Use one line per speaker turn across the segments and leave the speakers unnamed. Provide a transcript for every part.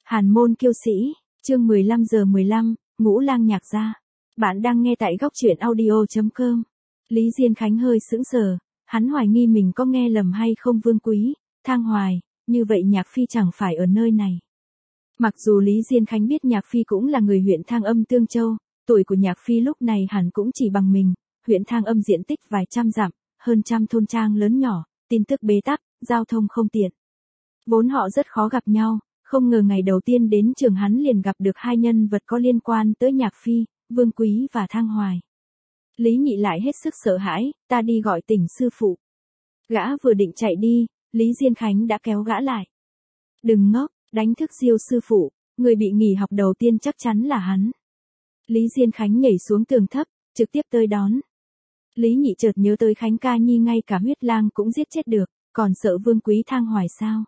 Hàn môn kiêu sĩ, chương 15:15, Ngũ Lang nhạc gia. Bạn đang nghe tại góc truyện audio.com. Lý Diên Khánh hơi sững sờ, hắn hoài nghi mình có nghe lầm hay không. Vương Quý, Thang Hoài, như vậy Nhạc Phi chẳng phải ở nơi này. Mặc dù Lý Diên Khánh biết Nhạc Phi cũng là người huyện Thang Âm Tương Châu, tuổi của Nhạc Phi lúc này hẳn cũng chỉ bằng mình, huyện Thang Âm diện tích vài trăm dặm, hơn trăm thôn trang lớn nhỏ, tin tức bế tắc, giao thông không tiện. Vốn họ rất khó gặp nhau. Không ngờ ngày đầu tiên đến trường hắn liền gặp được hai nhân vật có liên quan tới Nhạc Phi, Vương Quý và Thang Hoài. Lý Nhị lại hết sức sợ hãi, ta đi gọi tỉnh sư phụ. Gã vừa định chạy đi, Lý Diên Khánh đã kéo gã lại. Đừng ngốc, đánh thức Diêu sư phụ, người bị nghỉ học đầu tiên chắc chắn là hắn. Lý Diên Khánh nhảy xuống tường thấp, trực tiếp tới đón. Lý Nhị chợt nhớ tới Khánh ca nhi ngay cả huyết lang cũng giết chết được, còn sợ Vương Quý Thang Hoài sao?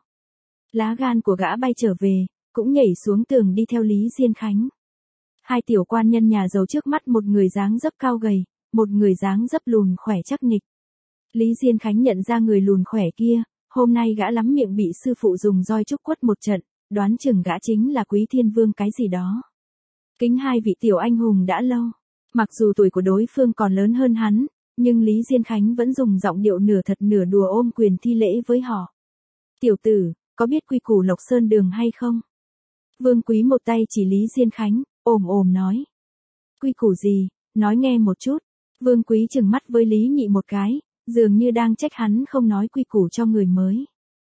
Lá gan của gã bay trở về, cũng nhảy xuống tường đi theo Lý Diên Khánh. Hai tiểu quan nhân nhà giàu trước mắt, một người dáng dấp cao gầy, một người dáng dấp lùn khỏe chắc nịch. Lý Diên Khánh nhận ra người lùn khỏe kia, hôm nay gã lắm miệng bị sư phụ dùng roi trúc quất một trận, đoán chừng gã chính là Quý Thiên Vương cái gì đó. Kính hai vị tiểu anh hùng đã lâu. Mặc dù tuổi của đối phương còn lớn hơn hắn, nhưng Lý Diên Khánh vẫn dùng giọng điệu nửa thật nửa đùa ôm quyền thi lễ với họ. Tiểu tử, có biết quy củ Lộc Sơn đường hay không? Vương Quý một tay chỉ Lý Diên Khánh, ồm nói. Quy củ gì, nói nghe một chút. Vương Quý trừng mắt với Lý Nhị một cái, dường như đang trách hắn không nói quy củ cho người mới.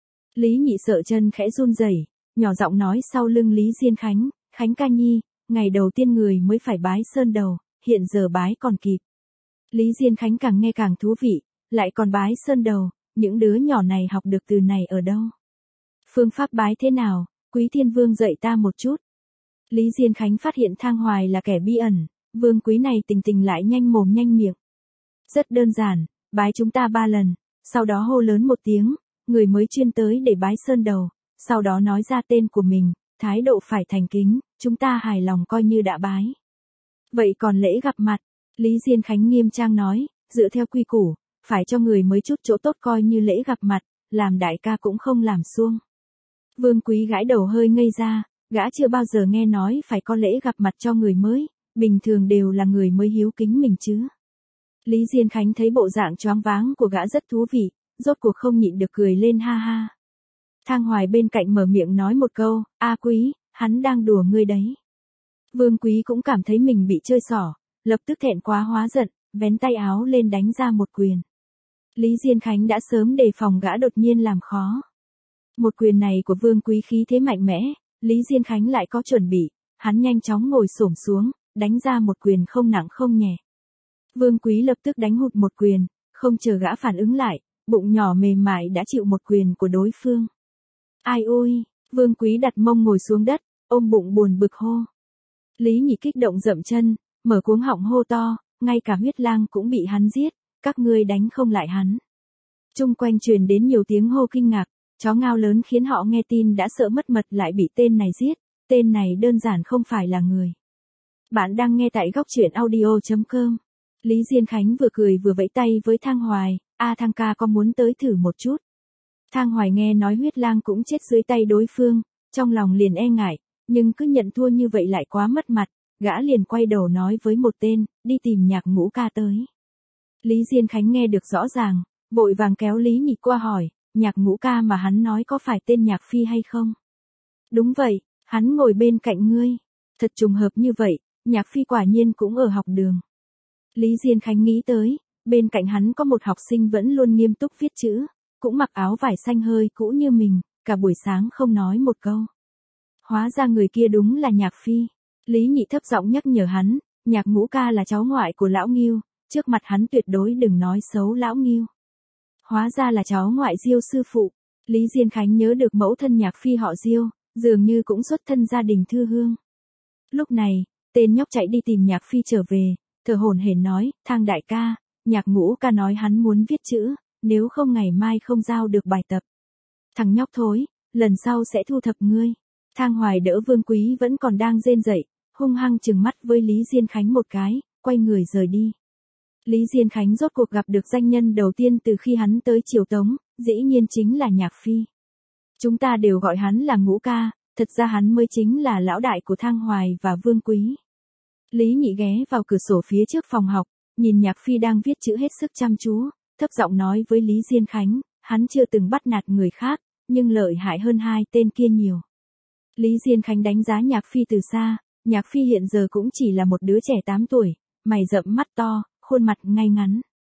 Lý Nhị sợ chân khẽ run rẩy, nhỏ giọng nói sau lưng Lý Diên Khánh, Khánh ca nhi, ngày đầu tiên người mới phải bái sơn đầu, hiện giờ bái còn kịp. Lý Diên Khánh càng nghe càng thú vị, lại còn bái sơn đầu, những đứa nhỏ này học được từ này ở đâu? Phương pháp bái thế nào, Quý Thiên Vương dạy ta một chút. Lý Diên Khánh phát hiện Thang Hoài là kẻ bí ẩn, Vương Quý này tình lại nhanh mồm nhanh miệng. Rất đơn giản, bái chúng ta 3 lần, sau đó hô lớn một tiếng, người mới chuyên tới để bái sơn đầu, sau đó nói ra tên của mình, thái độ phải thành kính, chúng ta hài lòng coi như đã bái. Vậy còn lễ gặp mặt, Lý Diên Khánh nghiêm trang nói, dựa theo quy củ, phải cho người mới chút chỗ tốt coi như lễ gặp mặt, làm đại ca cũng không làm xuông. Vương Quý gãi đầu hơi ngây ra, gã chưa bao giờ nghe nói phải có lễ gặp mặt cho người mới, bình thường đều là người mới hiếu kính mình chứ. Lý Diên Khánh thấy bộ dạng choáng váng của gã rất thú vị, rốt cuộc không nhịn được cười lên ha ha. Thang Hoài bên cạnh mở miệng nói một câu, A Quý, hắn đang đùa ngươi đấy. Vương Quý cũng cảm thấy mình bị chơi xỏ, lập tức thẹn quá hóa giận, vén tay áo lên đánh ra một quyền. Lý Diên Khánh đã sớm đề phòng gã đột nhiên làm khó. Một quyền này của Vương Quý khí thế mạnh mẽ, Lý Diên Khánh lại có chuẩn bị, hắn nhanh chóng ngồi xổm xuống, đánh ra một quyền không nặng không nhẹ. Vương Quý lập tức đánh hụt một quyền, không chờ gã phản ứng lại, bụng nhỏ mềm mại đã chịu một quyền của đối phương. Ai ôi, Vương Quý đặt mông ngồi xuống đất, ôm bụng buồn bực hô. Lý Nhị kích động dậm chân, mở cuống họng hô to, ngay cả huyết lang cũng bị hắn giết, các ngươi đánh không lại hắn. Chung quanh truyền đến nhiều tiếng hô kinh ngạc. Chó ngao lớn khiến họ nghe tin đã sợ mất mật lại bị tên này giết, tên này đơn giản không phải là người. Bạn đang nghe tại góc truyện audio.com. Lý Diên Khánh vừa cười vừa vẫy tay với Thang Hoài, Thang ca có muốn tới thử một chút. Thang Hoài nghe nói huyết lang cũng chết dưới tay đối phương, trong lòng liền e ngại, nhưng cứ nhận thua như vậy lại quá mất mặt, gã liền quay đầu nói với một tên, đi tìm Nhạc Ngũ ca tới. Lý Diên Khánh nghe được rõ ràng, vội vàng kéo Lý Nhị qua hỏi. Nhạc Ngũ ca mà hắn nói có phải tên Nhạc Phi hay không? Đúng vậy, hắn ngồi bên cạnh ngươi. Thật trùng hợp như vậy, Nhạc Phi quả nhiên cũng ở học đường. Lý Diên Khánh nghĩ tới, bên cạnh hắn có một học sinh vẫn luôn nghiêm túc viết chữ, cũng mặc áo vải xanh hơi cũ như mình, cả buổi sáng không nói một câu. Hóa ra người kia đúng là Nhạc Phi. Lý Nhị thấp giọng nhắc nhở hắn, Nhạc Ngũ ca là cháu ngoại của Lão Ngưu, trước mặt hắn tuyệt đối đừng nói xấu Lão Ngưu. Hóa ra là cháu ngoại Diêu sư phụ. Lý Diên Khánh nhớ được mẫu thân Nhạc Phi họ Diêu, dường như cũng xuất thân gia đình thư hương. Lúc này, tên nhóc chạy đi tìm Nhạc Phi trở về, thở hổn hển nói, Thang đại ca, Nhạc Ngũ ca nói hắn muốn viết chữ, nếu không ngày mai không giao được bài tập. Thằng nhóc thối, lần sau sẽ thu thập ngươi. Thang Hoài đỡ Vương Quý vẫn còn đang rên rẩy, hung hăng trừng mắt với Lý Diên Khánh một cái, quay người rời đi. Lý Diên Khánh rốt cuộc gặp được danh nhân đầu tiên từ khi hắn tới Triều Tống, dĩ nhiên chính là Nhạc Phi. Chúng ta đều gọi hắn là Ngũ ca, thật ra hắn mới chính là lão đại của Thang Hoài và Vương Quý. Lý Nhị ghé vào cửa sổ phía trước phòng học, nhìn Nhạc Phi đang viết chữ hết sức chăm chú, thấp giọng nói với Lý Diên Khánh, hắn chưa từng bắt nạt người khác, nhưng lợi hại hơn hai tên kia nhiều. Lý Diên Khánh đánh giá Nhạc Phi từ xa, Nhạc Phi hiện giờ cũng chỉ là một đứa trẻ 8 tuổi, mày rậm mắt to, khuôn mặt ngay ngắn.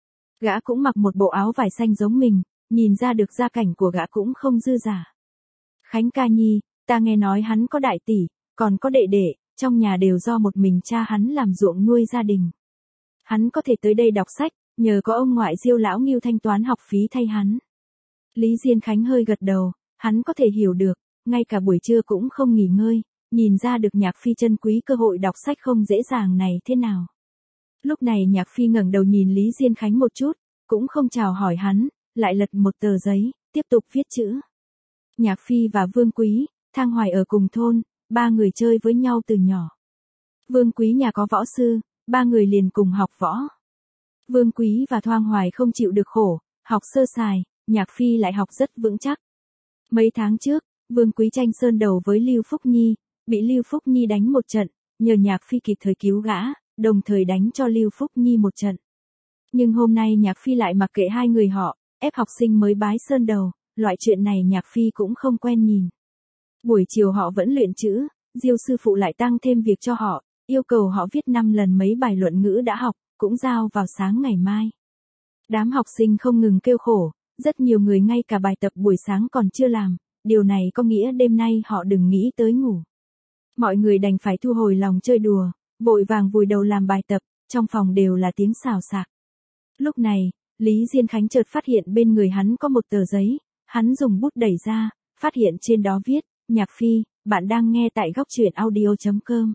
Gã cũng mặc một bộ áo vải xanh giống mình, nhìn ra được gia cảnh của gã cũng không dư giả. Khánh ca nhi, ta nghe nói hắn có đại tỷ, còn có đệ đệ, trong nhà đều do một mình cha hắn làm ruộng nuôi gia đình. Hắn có thể tới đây đọc sách, nhờ có ông ngoại Diêu lão Ngưu thanh toán học phí thay hắn. Lý Diên Khánh hơi gật đầu, hắn có thể hiểu được, ngay cả buổi trưa cũng không nghỉ ngơi, nhìn ra được Nhạc Phi trân quý cơ hội đọc sách không dễ dàng này thế nào. Lúc này Nhạc Phi ngẩng đầu nhìn Lý Diên Khánh một chút, cũng không chào hỏi hắn, lại lật một tờ giấy, tiếp tục viết chữ. Nhạc Phi và Vương Quý, Thang Hoài ở cùng thôn, ba người chơi với nhau từ nhỏ. Vương Quý nhà có võ sư, ba người liền cùng học võ. Vương Quý và Thang Hoài không chịu được khổ, học sơ sài, Nhạc Phi lại học rất vững chắc. Mấy tháng trước, Vương Quý tranh sơn đầu với Lưu Phúc Nhi, bị Lưu Phúc Nhi đánh một trận, nhờ Nhạc Phi kịp thời cứu gã, đồng thời đánh cho Lưu Phúc Nhi một trận. Nhưng hôm nay Nhạc Phi lại mặc kệ hai người họ, ép học sinh mới bái sơn đầu, loại chuyện này Nhạc Phi cũng không quen nhìn. Buổi chiều họ vẫn luyện chữ, Diêu sư phụ lại tăng thêm việc cho họ, yêu cầu họ viết 5 lần mấy bài luận ngữ đã học, cũng giao vào sáng ngày mai. Đám học sinh không ngừng kêu khổ, rất nhiều người ngay cả bài tập buổi sáng còn chưa làm, điều này có nghĩa đêm nay họ đừng nghĩ tới ngủ. Mọi người đành phải thu hồi lòng chơi đùa, vội vàng vùi đầu làm bài tập, trong phòng đều là tiếng xào xạc. Lúc này, Lý Diên Khánh chợt phát hiện bên người hắn có một tờ giấy, hắn dùng bút đẩy ra, phát hiện trên đó viết, Nhạc Phi, bạn đang nghe tại góc truyện audio.com.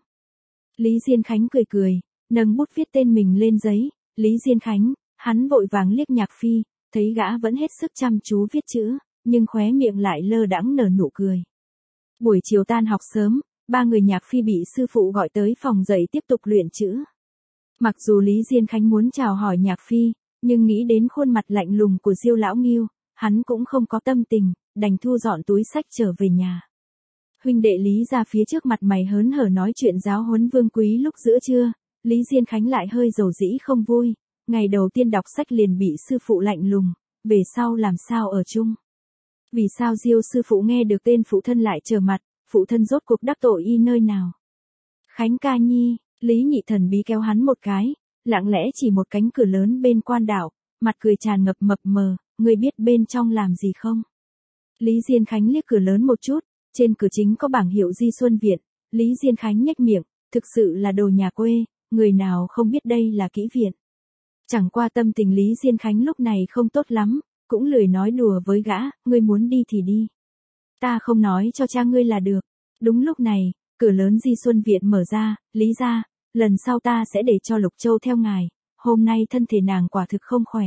Lý Diên Khánh cười cười, nâng bút viết tên mình lên giấy, Lý Diên Khánh, hắn vội vàng liếc Nhạc Phi, thấy gã vẫn hết sức chăm chú viết chữ, nhưng khóe miệng lại lơ đãng nở nụ cười. Buổi chiều tan học sớm, ba người Nhạc Phi bị sư phụ gọi tới phòng dạy tiếp tục luyện chữ. Mặc dù Lý Diên Khánh muốn chào hỏi Nhạc Phi, nhưng nghĩ đến khuôn mặt lạnh lùng của Diêu lão Ngưu, hắn cũng không có tâm tình, đành thu dọn túi sách trở về nhà. Huynh đệ Lý ra phía trước mặt mày hớn hở nói chuyện giáo huấn Vương Quý lúc giữa trưa, Lý Diên Khánh lại hơi dầu dĩ không vui, ngày đầu tiên đọc sách liền bị sư phụ lạnh lùng, về sau làm sao ở chung. Vì sao Diêu sư phụ nghe được tên phụ thân lại trở mặt, phụ thân rốt cuộc đắc tội y nơi nào. Khánh ca nhi, Lý Nhị thần bí kéo hắn một cái, lặng lẽ chỉ một cánh cửa lớn bên quan đạo, mặt cười tràn ngập mập mờ, ngươi biết bên trong làm gì không? Lý Diên Khánh liếc cửa lớn một chút, trên cửa chính có bảng hiệu Di Xuân Viện, Lý Diên Khánh nhếch miệng, thực sự là đồ nhà quê, người nào không biết đây là kỹ viện. Chẳng qua tâm tình Lý Diên Khánh lúc này không tốt lắm, cũng lười nói đùa với gã, ngươi muốn đi thì đi. Ta không nói cho cha ngươi là được. Đúng lúc này, cửa lớn Di Xuân Viện mở ra, Lý ra, lần sau ta sẽ để cho Lục Châu theo ngài, hôm nay thân thể nàng quả thực không khỏe.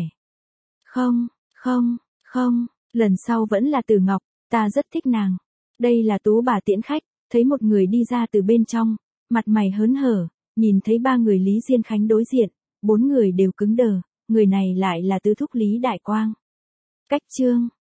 Không, lần sau vẫn là Từ Ngọc, ta rất thích nàng. Đây là Tú bà tiễn khách, thấy một người đi ra từ bên trong, mặt mày hớn hở, nhìn thấy ba người Lý Diên Khánh đối diện, bốn người đều cứng đờ, người này lại là tứ thúc Lý Đại Quang. Cách chương